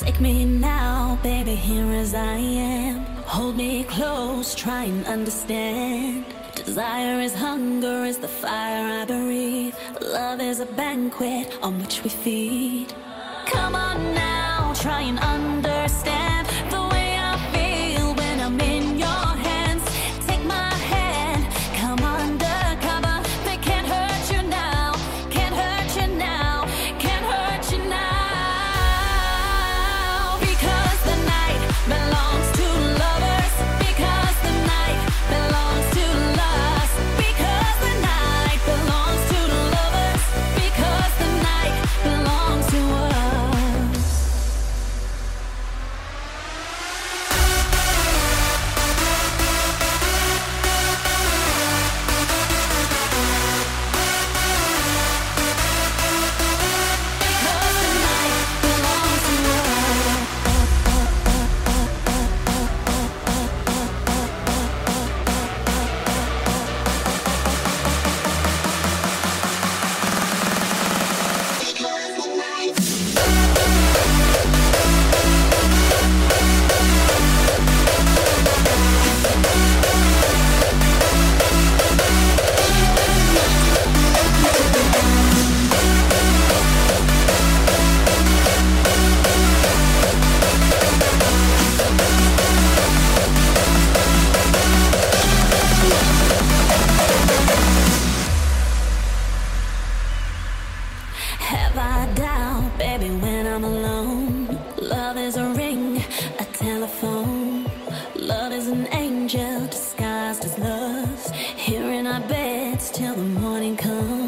Take me now, baby, here as I am. Hold me close, try and understand. Desire is hunger, is the fire I breathe. Love is a banquet on which we feed. Come on now, try and understand the way I feel when I'm in your hands. Take my hand, come undercover. They can't hurt you now, can't hurt you now, can't hurt you now. Because the night belongs to lovers. Because the night belongs to us. Because the night belongs to lovers. Because the night belongs to us. Have I doubt, baby, when I'm alone? Love is a ring, a telephone. Love is an angel disguised as love. Here in our beds till the morning comes.